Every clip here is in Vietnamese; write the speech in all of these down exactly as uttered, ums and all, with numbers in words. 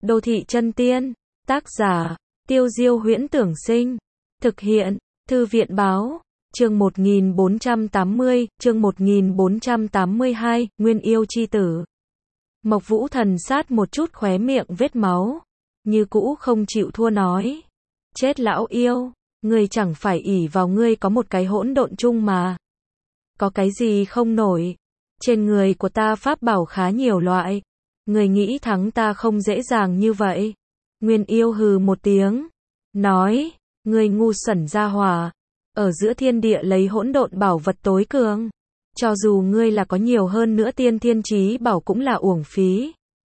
Đô thị chân tiên. Tác giả, Tiêu Diêu Huyễn Tưởng Sinh. Thực hiện, Thư viện Báo. Chương một nghìn bốn trăm tám mươi, chương một nghìn bốn trăm tám mươi hai, Nguyên Yêu Chi Tử. Mộc Vũ Thần sát một chút khóe miệng vết máu, như cũ không chịu thua nói. Chết lão yêu, ngươi chẳng phải ỷ vào ngươi có một cái hỗn độn chung mà. Có cái gì không nổi, trên người của ta pháp bảo khá nhiều loại, ngươi nghĩ thắng ta không dễ dàng như vậy. Nguyên Yêu hừ một tiếng, nói, ngươi ngu xuẩn ra hỏa, ở giữa thiên địa lấy hỗn độn bảo vật tối cường. Cho dù ngươi là có nhiều hơn nữa tiên thiên chí bảo cũng là uổng phí.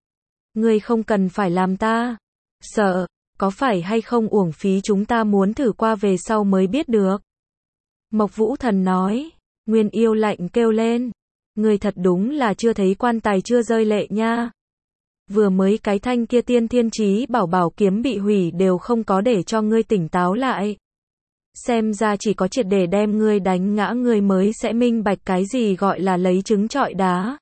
Ngươi không cần phải làm ta sợ, có phải hay không uổng phí chúng ta muốn thử qua về sau mới biết được. Mộc Vũ Thần nói. Nguyên Yêu lạnh kêu lên, ngươi thật đúng là chưa thấy quan tài chưa rơi lệ nha. Vừa mới cái thanh kia tiên thiên chí bảo bảo kiếm bị hủy đều không có để cho ngươi tỉnh táo lại. Xem ra chỉ có triệt để đem ngươi đánh ngã ngươi mới sẽ minh bạch cái gì gọi là lấy trứng trọi đá.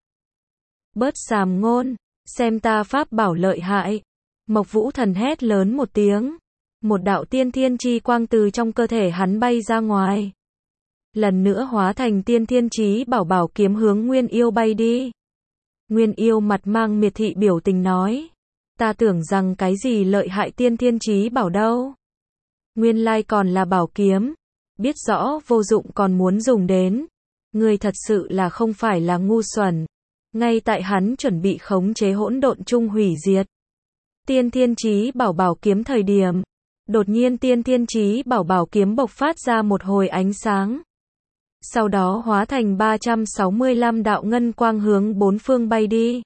Bớt sàm ngôn, xem ta pháp bảo lợi hại. Mộc Vũ Thần hét lớn một tiếng. Một đạo tiên thiên chi quang từ trong cơ thể hắn bay ra ngoài. Lần nữa hóa thành tiên thiên chí bảo bảo kiếm hướng Nguyên Yêu bay đi. Nguyên Yêu mặt mang miệt thị biểu tình nói. Ta tưởng rằng cái gì lợi hại tiên thiên chí bảo đâu. Nguyên lai còn là bảo kiếm. Biết rõ vô dụng còn muốn dùng đến. Ngươi thật sự là không phải là ngu xuẩn. Ngay tại hắn chuẩn bị khống chế hỗn độn chung hủy diệt tiên thiên chí bảo bảo kiếm thời điểm. Đột nhiên tiên thiên chí bảo bảo kiếm bộc phát ra một hồi ánh sáng. Sau đó hóa thành ba trăm sáu mươi lăm đạo ngân quang hướng bốn phương bay đi.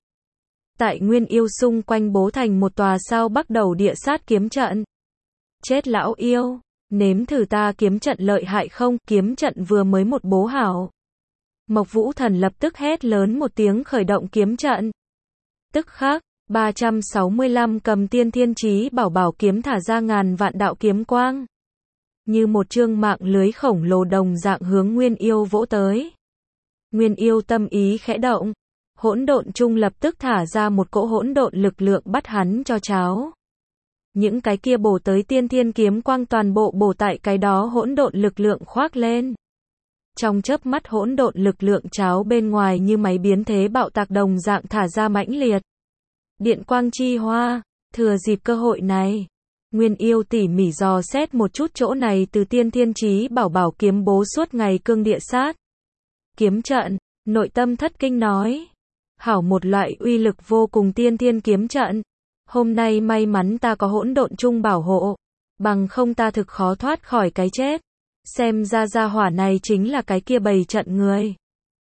Tại Nguyên Yêu xung quanh bố thành một tòa sao bắt đầu địa sát kiếm trận. Chết lão yêu, nếm thử ta kiếm trận lợi hại không, kiếm trận vừa mới một bố hảo. Mộc Vũ Thần lập tức hét lớn một tiếng khởi động kiếm trận. Tức khắc, ba trăm sáu mươi lăm cầm tiên thiên chí bảo bảo kiếm thả ra ngàn vạn đạo kiếm quang. Như một chương mạng lưới khổng lồ đồng dạng hướng Nguyên Yêu vỗ tới. Nguyên Yêu tâm ý khẽ động, hỗn độn chung lập tức thả ra một cỗ hỗn độn lực lượng bắt hắn cho cháo. Những cái kia bổ tới tiên thiên kiếm quang toàn bộ bổ tại cái đó hỗn độn lực lượng khoác lên. Trong chớp mắt hỗn độn lực lượng cháo bên ngoài như máy biến thế bạo tạc đồng dạng thả ra mãnh liệt. Điện quang chi hoa, thừa dịp cơ hội này. Nguyên Yêu tỉ mỉ dò xét một chút chỗ này từ tiên thiên chí bảo bảo kiếm bố suốt ngày cương địa sát. Kiếm trận, nội tâm thất kinh nói. Hảo một loại uy lực vô cùng tiên thiên kiếm trận. Hôm nay may mắn ta có hỗn độn chung bảo hộ. Bằng không ta thực khó thoát khỏi cái chết. Xem ra gia hỏa này chính là cái kia bày trận người.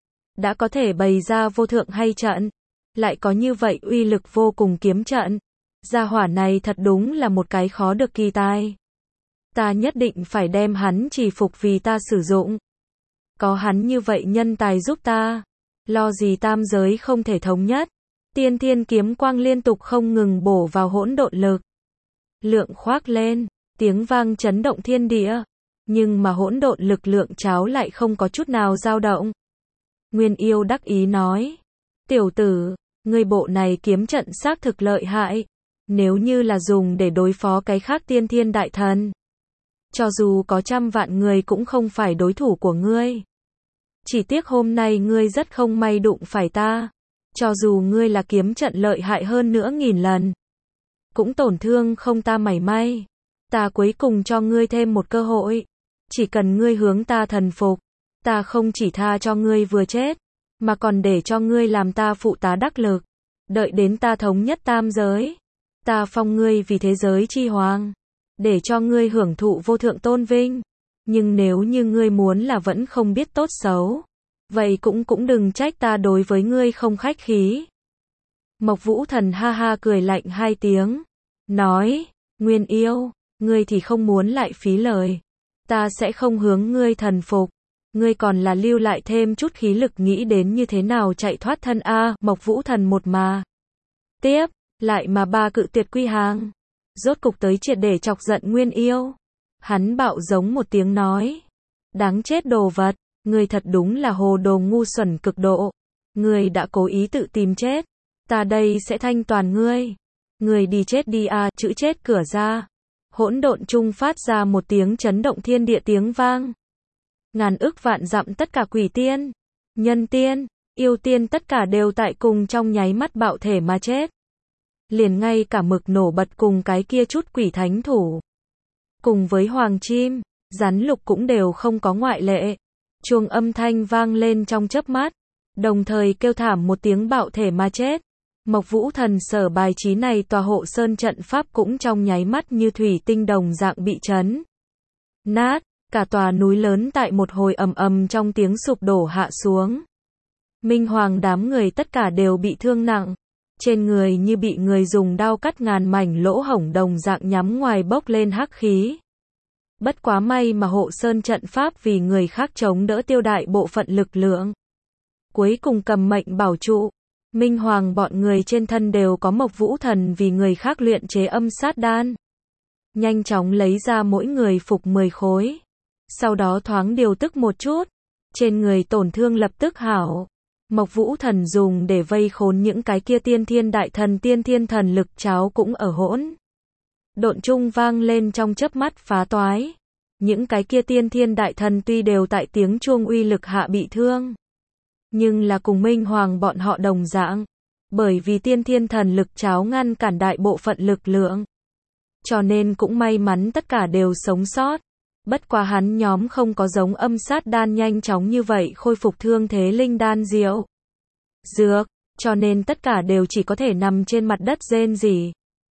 Đã có thể bày ra vô thượng hay trận. Lại có như vậy uy lực vô cùng kiếm trận. Gia hỏa này thật đúng là một cái khó được kỳ tài. Ta nhất định phải đem hắn chỉ phục vì ta sử dụng. Có hắn như vậy nhân tài giúp ta. Lo gì tam giới không thể thống nhất. Tiên thiên kiếm quang liên tục không ngừng bổ vào hỗn độn lực. Lượng khoác lên, tiếng vang chấn động thiên địa. Nhưng mà hỗn độn lực lượng cháo lại không có chút nào dao động. Nguyên Yêu đắc ý nói. Tiểu tử, ngươi bộ này kiếm trận xác thực lợi hại. Nếu như là dùng để đối phó cái khác tiên thiên đại thần. Cho dù có trăm vạn người cũng không phải đối thủ của ngươi. Chỉ tiếc hôm nay ngươi rất không may đụng phải ta. Cho dù ngươi là kiếm trận lợi hại hơn nữa nghìn lần. Cũng tổn thương không ta mảy may. Ta cuối cùng cho ngươi thêm một cơ hội. Chỉ cần ngươi hướng ta thần phục. Ta không chỉ tha cho ngươi vừa chết. Mà còn để cho ngươi làm ta phụ tá đắc lực. Đợi đến ta thống nhất tam giới. Ta phong ngươi vì thế giới chi hoàng. Để cho ngươi hưởng thụ vô thượng tôn vinh. Nhưng nếu như ngươi muốn là vẫn không biết tốt xấu. Vậy cũng cũng đừng trách ta đối với ngươi không khách khí. Mộc Vũ Thần ha ha cười lạnh hai tiếng. Nói, Nguyên Yêu, ngươi thì không muốn lại phí lời. Ta sẽ không hướng ngươi thần phục. Ngươi còn là lưu lại thêm chút khí lực nghĩ đến như thế nào chạy thoát thân a. À, Mộc Vũ Thần một mà. Tiếp, lại mà ba cự tuyệt quy hàng. Rốt cục tới triệt để chọc giận Nguyên Yêu. Hắn bạo giống một tiếng nói. Đáng chết đồ vật. Ngươi thật đúng là hồ đồ ngu xuẩn cực độ. Ngươi đã cố ý tự tìm chết. Ta đây sẽ thanh toàn ngươi. Người đi chết đi a, chữ chết cửa ra. Hỗn độn trung phát ra một tiếng chấn động thiên địa tiếng vang. Ngàn ức vạn dặm tất cả quỷ tiên, nhân tiên, yêu tiên tất cả đều tại cùng trong nháy mắt bạo thể mà chết. Liền ngay cả mực nổ bật cùng cái kia chút quỷ thánh thủ. Cùng với hoàng chim, rắn lục cũng đều không có ngoại lệ. Chuông âm thanh vang lên trong chớp mắt, đồng thời kêu thảm một tiếng bạo thể mà chết. Mộc Vũ Thần sở bài trí này tòa hộ sơn trận pháp cũng trong nháy mắt như thủy tinh đồng dạng bị chấn nát, cả tòa núi lớn tại một hồi ầm ầm trong tiếng sụp đổ hạ xuống. Minh Hoàng đám người tất cả đều bị thương nặng, trên người như bị người dùng đao cắt ngàn mảnh lỗ hổng đồng dạng nhắm ngoài bốc lên hắc khí. Bất quá may mà hộ sơn trận pháp vì người khác chống đỡ tiêu đại bộ phận lực lượng. Cuối cùng cầm mệnh bảo trụ. Minh Hoàng bọn người trên thân đều có Mộc Vũ Thần vì người khác luyện chế âm sát đan. Nhanh chóng lấy ra mỗi người phục mười khối. Sau đó thoáng điều tức một chút. Trên người tổn thương lập tức hảo. Mộc Vũ Thần dùng để vây khốn những cái kia tiên thiên đại thần tiên thiên thần lực cháo cũng ở hỗn độn trung vang lên trong chớp mắt phá toái. Những cái kia tiên thiên đại thần tuy đều tại tiếng chuông uy lực hạ bị thương, nhưng là cùng Minh Hoàng bọn họ đồng dạng, bởi vì tiên thiên thần lực cháo ngăn cản đại bộ phận lực lượng, cho nên cũng may mắn tất cả đều sống sót. Bất quá hắn nhóm không có giống âm sát đan nhanh chóng như vậy khôi phục thương thế linh đan diệu dược, cho nên tất cả đều chỉ có thể nằm trên mặt đất rên rỉ.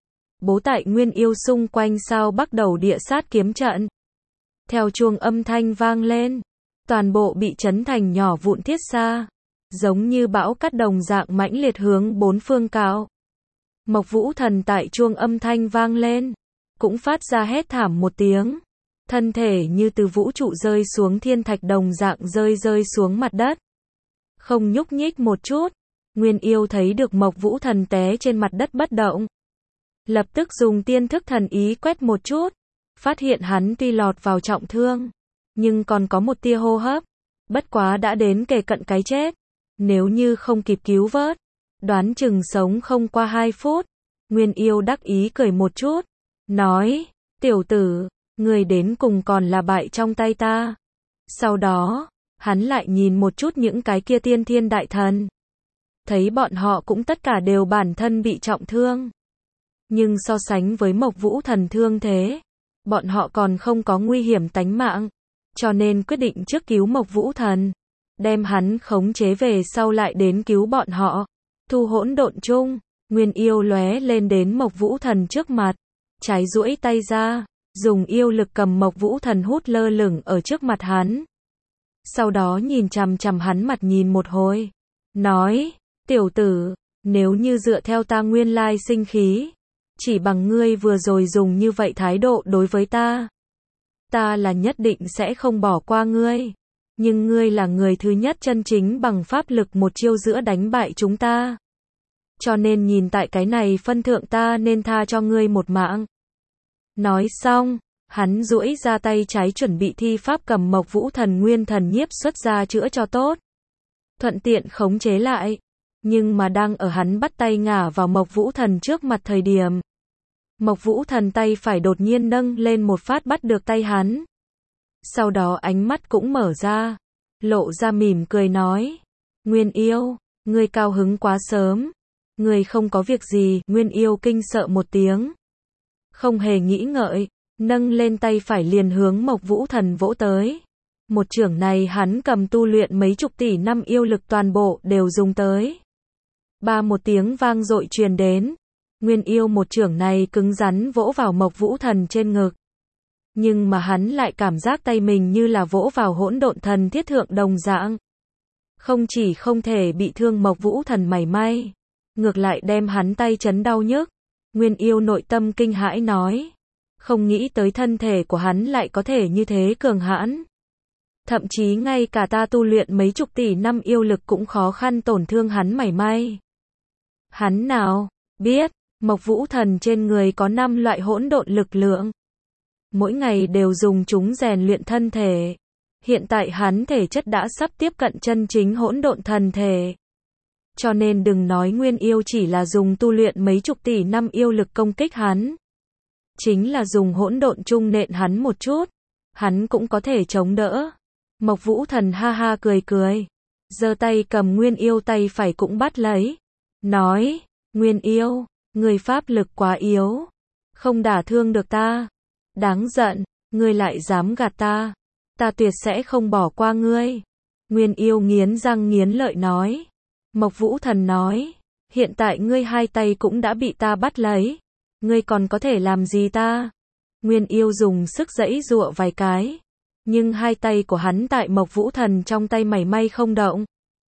Bố tại Nguyên Yêu xung quanh sao bắt đầu địa sát kiếm trận. Theo chuông âm thanh vang lên, toàn bộ bị chấn thành nhỏ vụn thiết xa, giống như bão cát đồng dạng mãnh liệt hướng bốn phương cạo. Mộc Vũ Thần tại chuông âm thanh vang lên, cũng phát ra hét thảm một tiếng, thân thể như từ vũ trụ rơi xuống thiên thạch đồng dạng rơi rơi xuống mặt đất, không nhúc nhích một chút. Nguyên Yêu thấy được Mộc Vũ Thần té trên mặt đất bất động, lập tức dùng tiên thức thần ý quét một chút, phát hiện hắn tuy lọt vào trọng thương, nhưng còn có một tia hô hấp, bất quá đã đến kề cận cái chết. Nếu như không kịp cứu vớt, đoán chừng sống không qua hai phút. Nguyên Yêu đắc ý cười một chút, nói, tiểu tử, người đến cùng còn là bại trong tay ta. Sau đó, hắn lại nhìn một chút những cái kia tiên thiên đại thần. Thấy bọn họ cũng tất cả đều bản thân bị trọng thương. Nhưng so sánh với Mộc Vũ Thần thương thế, bọn họ còn không có nguy hiểm tánh mạng, cho nên quyết định trước cứu Mộc Vũ Thần, đem hắn khống chế về sau lại đến cứu bọn họ. Thu hỗn độn chung, Nguyên Yêu lóe lên đến Mộc Vũ Thần trước mặt, trái duỗi tay ra, dùng yêu lực cầm Mộc Vũ Thần hút lơ lửng ở trước mặt hắn. Sau đó nhìn chằm chằm hắn mặt nhìn một hồi, nói, tiểu tử, nếu như dựa theo ta nguyên lai sinh khí, chỉ bằng ngươi vừa rồi dùng như vậy thái độ đối với ta, ta là nhất định sẽ không bỏ qua ngươi. Nhưng ngươi là người thứ nhất chân chính bằng pháp lực một chiêu giữa đánh bại chúng ta. Cho nên nhìn tại cái này phân thượng ta nên tha cho ngươi một mạng. Nói xong, hắn duỗi ra tay trái chuẩn bị thi pháp cầm Mộc Vũ Thần nguyên thần nhiếp xuất ra chữa cho tốt. Thuận tiện khống chế lại. Nhưng mà đang ở hắn bắt tay ngả vào Mộc Vũ Thần trước mặt thời điểm, Mộc Vũ Thần tay phải đột nhiên nâng lên một phát bắt được tay hắn. Sau đó ánh mắt cũng mở ra, lộ ra mỉm cười nói, Nguyên Yêu, ngươi cao hứng quá sớm, ngươi không có việc gì. Nguyên Yêu kinh sợ một tiếng, không hề nghĩ ngợi, nâng lên tay phải liền hướng Mộc Vũ Thần vỗ tới. Một chưởng này hắn cầm tu luyện mấy chục tỷ năm yêu lực toàn bộ đều dùng tới. Ba một tiếng vang dội truyền đến, Nguyên Yêu một chưởng này cứng rắn vỗ vào Mộc Vũ Thần trên ngực. Nhưng mà hắn lại cảm giác tay mình như là vỗ vào hỗn độn thần thiết thượng đồng dạng. Không chỉ không thể bị thương Mộc Vũ Thần mảy may, ngược lại đem hắn tay chấn đau nhức. Nguyên Yêu nội tâm kinh hãi nói, không nghĩ tới thân thể của hắn lại có thể như thế cường hãn. Thậm chí ngay cả ta tu luyện mấy chục tỷ năm yêu lực cũng khó khăn tổn thương hắn mảy may. Hắn nào biết, Mộc Vũ Thần trên người có năm loại hỗn độn lực lượng. Mỗi ngày đều dùng chúng rèn luyện thân thể. Hiện tại hắn thể chất đã sắp tiếp cận chân chính hỗn độn thần thể. Cho nên đừng nói Nguyên Yêu chỉ là dùng tu luyện mấy chục tỷ năm yêu lực công kích hắn. Chính là dùng hỗn độn chung nện hắn một chút, hắn cũng có thể chống đỡ. Mộc Vũ Thần ha ha cười cười, giơ tay cầm Nguyên Yêu tay phải cũng bắt lấy, nói, Nguyên Yêu, người pháp lực quá yếu, không đả thương được ta. Đáng giận, ngươi lại dám gạt ta, ta tuyệt sẽ không bỏ qua ngươi. Nguyên Yêu nghiến răng nghiến lợi nói. Mộc Vũ Thần nói, hiện tại ngươi hai tay cũng đã bị ta bắt lấy, ngươi còn có thể làm gì ta? Nguyên Yêu dùng sức giãy giụa vài cái, nhưng hai tay của hắn tại Mộc Vũ Thần trong tay mảy may không động.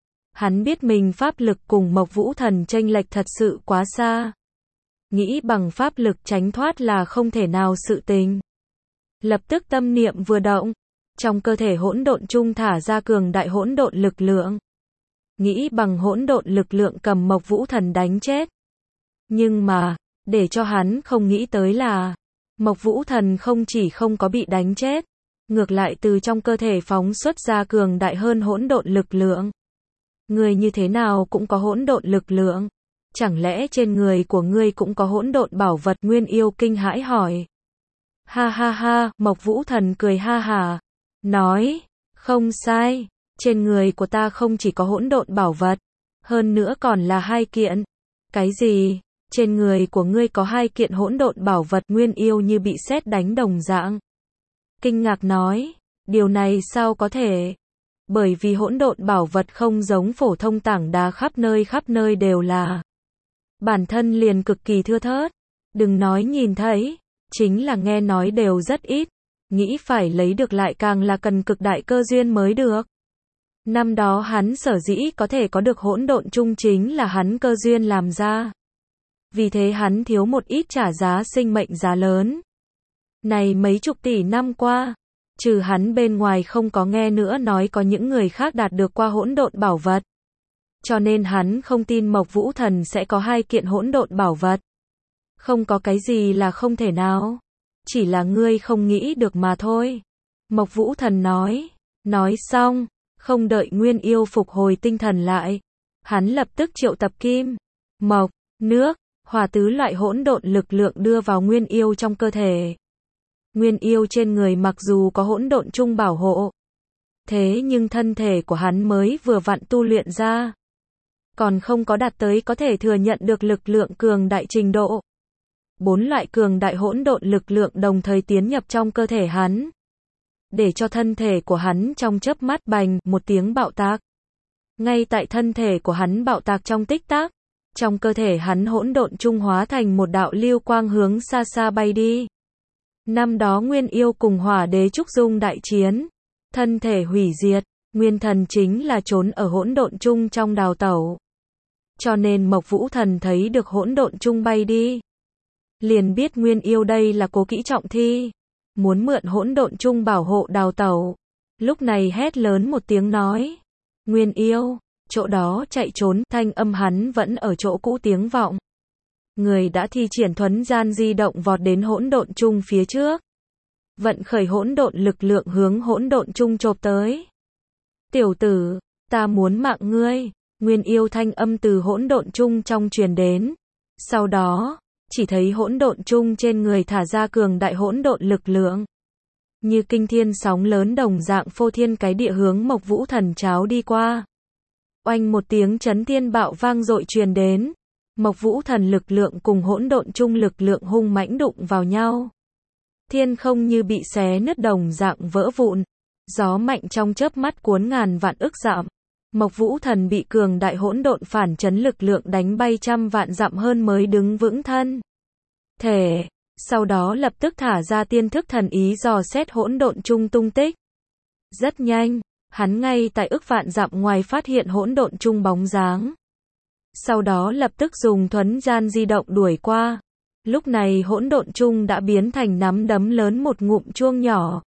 Hắn biết mình pháp lực cùng Mộc Vũ Thần chênh lệch thật sự quá xa. Nghĩ bằng pháp lực tránh thoát là không thể nào sự tình. Lập tức tâm niệm vừa động, trong cơ thể hỗn độn chung thả ra cường đại hỗn độn lực lượng. Nghĩ bằng hỗn độn lực lượng cầm Mộc Vũ Thần đánh chết. Nhưng mà, để cho hắn không nghĩ tới là, Mộc Vũ Thần không chỉ không có bị đánh chết, ngược lại từ trong cơ thể phóng xuất ra cường đại hơn hỗn độn lực lượng. Người như thế nào cũng có hỗn độn lực lượng, chẳng lẽ trên người của ngươi cũng có hỗn độn bảo vật? Nguyên Yêu kinh hãi hỏi. Ha ha ha, Mộc Vũ Thần cười ha hả, nói, không sai, trên người của ta không chỉ có hỗn độn bảo vật, hơn nữa còn là hai kiện. Cái gì? Trên người của ngươi có hai kiện hỗn độn bảo vật? Nguyên Yêu như bị sét đánh đồng dạng. Kinh ngạc nói, điều này sao có thể? Bởi vì hỗn độn bảo vật không giống phổ thông tảng đá khắp nơi khắp nơi đều là. Bản thân liền cực kỳ thưa thớt. Đừng nói nhìn thấy, chính là nghe nói đều rất ít. Nghĩ phải lấy được lại càng là cần cực đại cơ duyên mới được. Năm đó hắn sở dĩ có thể có được hỗn độn chung chính là hắn cơ duyên làm ra. Vì thế hắn thiếu một ít trả giá sinh mệnh giá lớn. Này mấy chục tỷ năm qua, trừ hắn bên ngoài không có nghe nữa nói có những người khác đạt được qua hỗn độn bảo vật. Cho nên hắn không tin Mộc Vũ Thần sẽ có hai kiện hỗn độn bảo vật. Không có cái gì là không thể nào. Chỉ là ngươi không nghĩ được mà thôi. Mộc Vũ Thần nói. Nói xong, không đợi Nguyên Yêu phục hồi tinh thần lại, hắn lập tức triệu tập kim, mộc, nước, hỏa tứ loại hỗn độn lực lượng đưa vào Nguyên Yêu trong cơ thể. Nguyên Yêu trên người mặc dù có hỗn độn chung bảo hộ, thế nhưng thân thể của hắn mới vừa vặn tu luyện ra, còn không có đạt tới có thể thừa nhận được lực lượng cường đại trình độ. Bốn loại cường đại hỗn độn lực lượng đồng thời tiến nhập trong cơ thể hắn, để cho thân thể của hắn trong chớp mắt bành một tiếng bạo tạc. Ngay tại thân thể của hắn bạo tạc trong tích tắc, trong cơ thể hắn hỗn độn chung hóa thành một đạo lưu quang hướng xa xa bay đi. Năm đó Nguyên Yêu cùng Hỏa Đế Trúc Dung đại chiến, thân thể hủy diệt, Nguyên Thần chính là trốn ở hỗn độn chung trong đào tẩu. Cho nên Mộc Vũ Thần thấy được hỗn độn chung bay đi, liền biết Nguyên Yêu đây là cố kỹ trọng thi, muốn mượn hỗn độn chung bảo hộ đào tẩu. Lúc này hét lớn một tiếng nói, Nguyên Yêu, chỗ đó chạy trốn. Thanh âm hắn vẫn ở chỗ cũ tiếng vọng. Người đã thi triển thuấn gian di động vọt đến hỗn độn chung phía trước, vận khởi hỗn độn lực lượng hướng hỗn độn chung chộp tới. Tiểu tử, ta muốn mạng ngươi. Nguyên Yêu thanh âm từ hỗn độn chung trong truyền đến. Sau đó, chỉ thấy hỗn độn chung trên người thả ra cường đại hỗn độn lực lượng, như kinh thiên sóng lớn đồng dạng phô thiên cái địa hướng Mộc Vũ Thần cháo đi qua. Oanh một tiếng chấn thiên bạo vang dội truyền đến. Mộc Vũ Thần lực lượng cùng hỗn độn chung lực lượng hung mãnh đụng vào nhau. Thiên không như bị xé nứt đồng dạng vỡ vụn. Gió mạnh trong chớp mắt cuốn ngàn vạn ức dặm. Mộc Vũ Thần bị cường đại hỗn độn phản chấn lực lượng đánh bay trăm vạn dặm hơn mới đứng vững thân thể. Sau đó lập tức thả ra tiên thức thần ý dò xét hỗn độn chung tung tích. Rất nhanh, hắn ngay tại ức vạn dặm ngoài phát hiện hỗn độn chung bóng dáng. Sau đó lập tức dùng thuấn gian di động đuổi qua. Lúc này hỗn độn chung đã biến thành nắm đấm lớn một ngụm chuông nhỏ.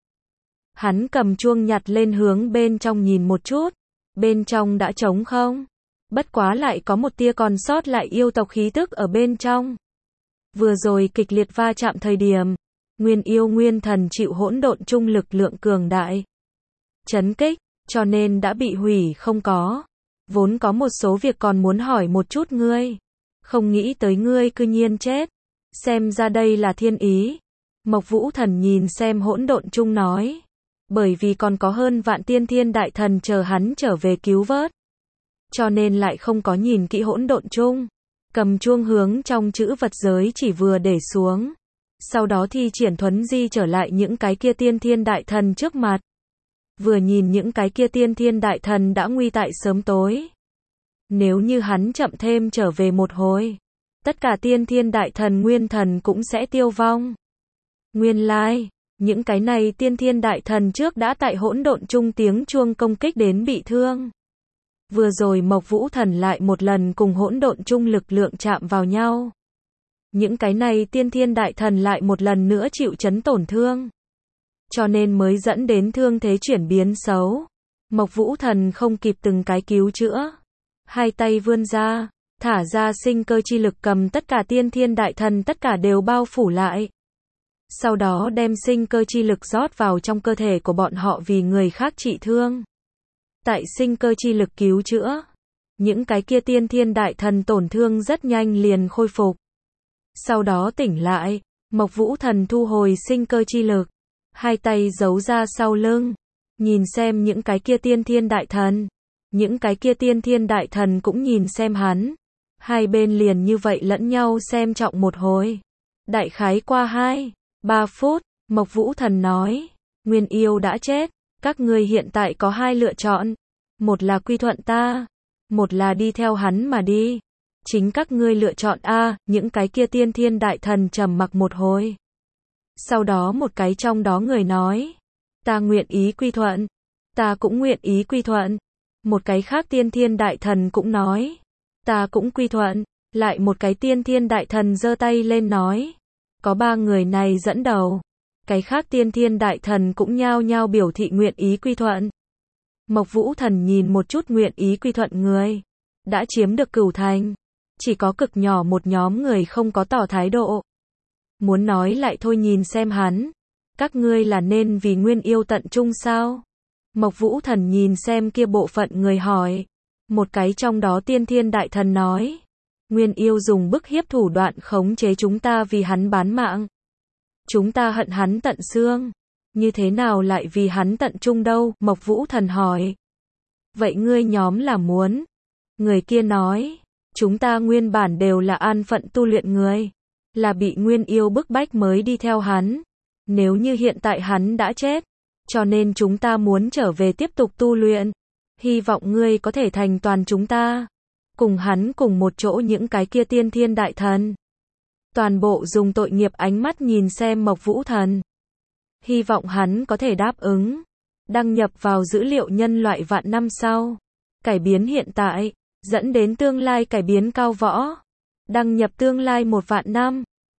Hắn cầm chuông nhặt lên hướng bên trong nhìn một chút. Bên trong đã trống không. Bất quá lại có một tia còn sót lại yêu tộc khí tức ở bên trong. Vừa rồi kịch liệt va chạm thời điểm, Nguyên Yêu Nguyên Thần chịu hỗn độn chung lực lượng cường đại chấn kích, cho nên đã bị hủy không có. Vốn có một số việc còn muốn hỏi một chút ngươi. Không nghĩ tới ngươi cư nhiên chết. Xem ra đây là thiên ý. Mộc Vũ Thần nhìn xem hỗn độn chung nói. Bởi vì còn có hơn vạn tiên thiên đại thần chờ hắn trở về cứu vớt. Cho nên lại không có nhìn kỹ hỗn độn chung. Cầm chuông hướng trong chữ vật giới chỉ vừa để xuống. Sau đó thi triển thuấn di trở lại những cái kia tiên thiên đại thần trước mặt. Vừa nhìn những cái kia tiên thiên đại thần đã nguy tại sớm tối. Nếu như hắn chậm thêm trở về một hồi, tất cả tiên thiên đại thần nguyên thần cũng sẽ tiêu vong. Nguyên lai, những cái này tiên thiên đại thần trước đã tại hỗn độn chung tiếng chuông công kích đến bị thương. Vừa rồi Mộc Vũ Thần lại một lần cùng hỗn độn chung lực lượng chạm vào nhau. Những cái này tiên thiên đại thần lại một lần nữa chịu chấn tổn thương. Cho nên mới dẫn đến thương thế chuyển biến xấu. Mộc Vũ Thần không kịp từng cái cứu chữa. Hai tay vươn ra, thả ra sinh cơ chi lực cầm tất cả tiên thiên đại thần tất cả đều bao phủ lại. Sau đó đem sinh cơ chi lực rót vào trong cơ thể của bọn họ vì người khác trị thương. Tại sinh cơ chi lực cứu chữa, những cái kia tiên thiên đại thần tổn thương rất nhanh liền khôi phục. Sau đó tỉnh lại, Mộc Vũ Thần thu hồi sinh cơ chi lực, hai tay giấu ra sau lưng, nhìn xem những cái kia tiên thiên đại thần. Những cái kia tiên thiên đại thần cũng nhìn xem hắn. Hai bên liền như vậy lẫn nhau xem trọng một hồi. Đại khái qua hai, ba phút, Mộc Vũ Thần nói, Nguyên Yêu đã chết, các ngươi hiện tại có hai lựa chọn. Một là quy thuận ta, một là đi theo hắn mà đi. Chính các ngươi lựa chọn a. Những cái kia tiên thiên đại thần trầm mặc một hồi. Sau đó một cái trong đó người nói, ta nguyện ý quy thuận, ta cũng nguyện ý quy thuận. Một cái khác tiên thiên đại thần cũng nói, ta cũng quy thuận. Lại một cái tiên thiên đại thần giơ tay lên nói, có ba người này dẫn đầu. Cái khác tiên thiên đại thần cũng nhao nhao biểu thị nguyện ý quy thuận. Mộc Vũ Thần nhìn một chút nguyện ý quy thuận người, đã chiếm được Cửu Thành. Chỉ có cực nhỏ một nhóm người không có tỏ thái độ. Muốn nói lại thôi nhìn xem hắn. Các ngươi là nên vì Nguyên Yêu tận trung sao? Mộc Vũ Thần nhìn xem kia bộ phận người hỏi. Một cái trong đó tiên thiên đại thần nói. Nguyên Yêu dùng bức hiếp thủ đoạn khống chế chúng ta vì hắn bán mạng. Chúng ta hận hắn tận xương. Như thế nào lại vì hắn tận trung đâu? Mộc Vũ Thần hỏi. Vậy ngươi nhóm là muốn? Người kia nói. Chúng ta nguyên bản đều là an phận tu luyện người. Là bị Nguyên Yêu bức bách mới đi theo hắn. Nếu như hiện tại hắn đã chết. Cho nên chúng ta muốn trở về tiếp tục tu luyện. Hy vọng ngươi có thể thành toàn chúng ta. Cùng hắn cùng một chỗ những cái kia tiên thiên đại thần. Toàn bộ dùng tội nghiệp ánh mắt nhìn xem Mộc Vũ Thần. Hy vọng hắn có thể đáp ứng. Đăng nhập vào dữ liệu nhân loại vạn năm sau. Cải biến hiện tại. Dẫn đến tương lai cải biến cao võ. Đăng nhập tương lai một vạn năm.